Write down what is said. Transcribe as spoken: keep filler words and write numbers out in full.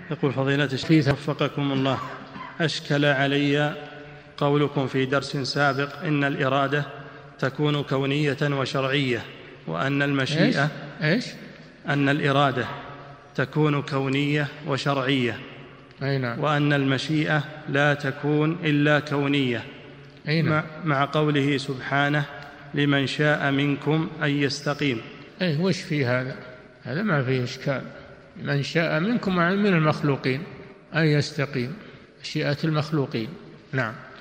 يقول فضيلة الشيخ وفقكم الله، أشكل علي قولكم في درس سابق إن الإرادة تكون كونية وشرعية، وأن المشيئة إيش؟ أن الإرادة تكون كونية وشرعية، أي نعم. وأن المشيئة لا تكون إلا كونية، أي نعم. مع قوله سبحانه لمن شاء منكم أن يستقيم. أي وش في هذا؟ هذا ما فيه إشكال. من شاء منكم من المخلوقين أن يستقيم، مشيئة المخلوقين. نعم.